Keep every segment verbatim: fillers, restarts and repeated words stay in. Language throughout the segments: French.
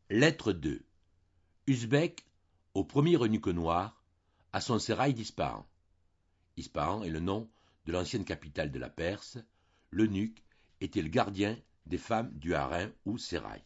Lettre deux. Usbek, au premier eunuque noir, à son sérail d'Ispahan. Ispahan est le nom de l'ancienne capitale de la Perse. L'eunuque était le gardien des femmes du harem ou sérail.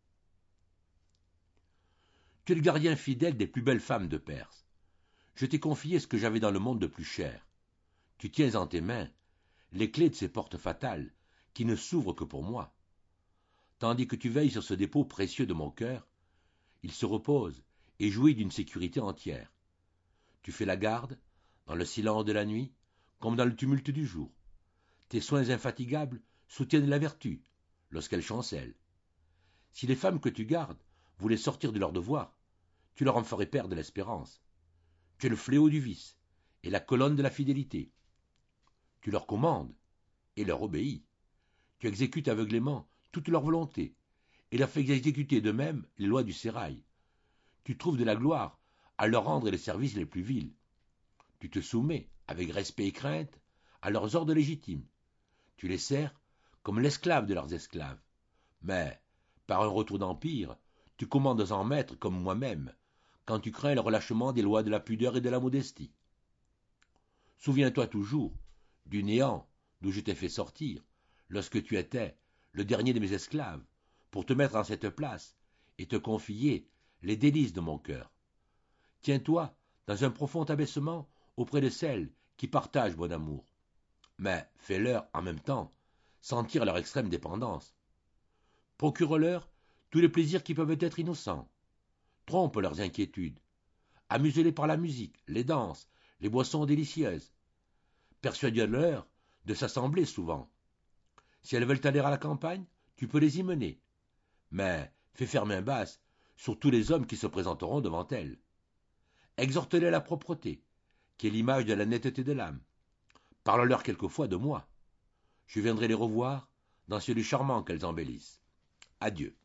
Tu es le gardien fidèle des plus belles femmes de Perse. Je t'ai confié ce que j'avais dans le monde de plus cher. Tu tiens en tes mains les clés de ces portes fatales qui ne s'ouvrent que pour moi. Tandis que tu veilles sur ce dépôt précieux de mon cœur, il se repose et jouit d'une sécurité entière. Tu fais la garde, dans le silence de la nuit, comme dans le tumulte du jour. Tes soins infatigables soutiennent la vertu, lorsqu'elle chancelle. Si les femmes que tu gardes voulaient sortir de leur devoir, tu leur en ferais perdre l'espérance. Tu es le fléau du vice et la colonne de la fidélité. Tu leur commandes et leur obéis. Tu exécutes aveuglément toute leur volonté et leur fais exécuter de même les lois du sérail. Tu trouves de la gloire à leur rendre les services les plus vils. Tu te soumets, avec respect et crainte, à leurs ordres légitimes. Tu les sers comme l'esclave de leurs esclaves. Mais, par un retour d'empire, tu commandes en maître comme moi-même, quand tu crains le relâchement des lois de la pudeur et de la modestie. Souviens-toi toujours du néant d'où je t'ai fait sortir, lorsque tu étais le dernier de mes esclaves, pour te mettre en cette place et te confier les délices de mon cœur. Tiens-toi dans un profond abaissement auprès de celles qui partagent mon amour, mais fais-leur en même temps sentir leur extrême dépendance. Procure-leur tous les plaisirs qui peuvent être innocents. Trompe leurs inquiétudes. Amuse-les par la musique, les danses, les boissons délicieuses. Persuade-leur de s'assembler souvent. Si elles veulent aller à la campagne, tu peux les y mener. Mais fais faire main basse sur tous les hommes qui se présenteront devant elles. Exhorte-les à la propreté, qui est l'image de la netteté de l'âme. Parle-leur quelquefois de moi. Je viendrai les revoir dans ce lieu charmant qu'elles embellissent. Adieu.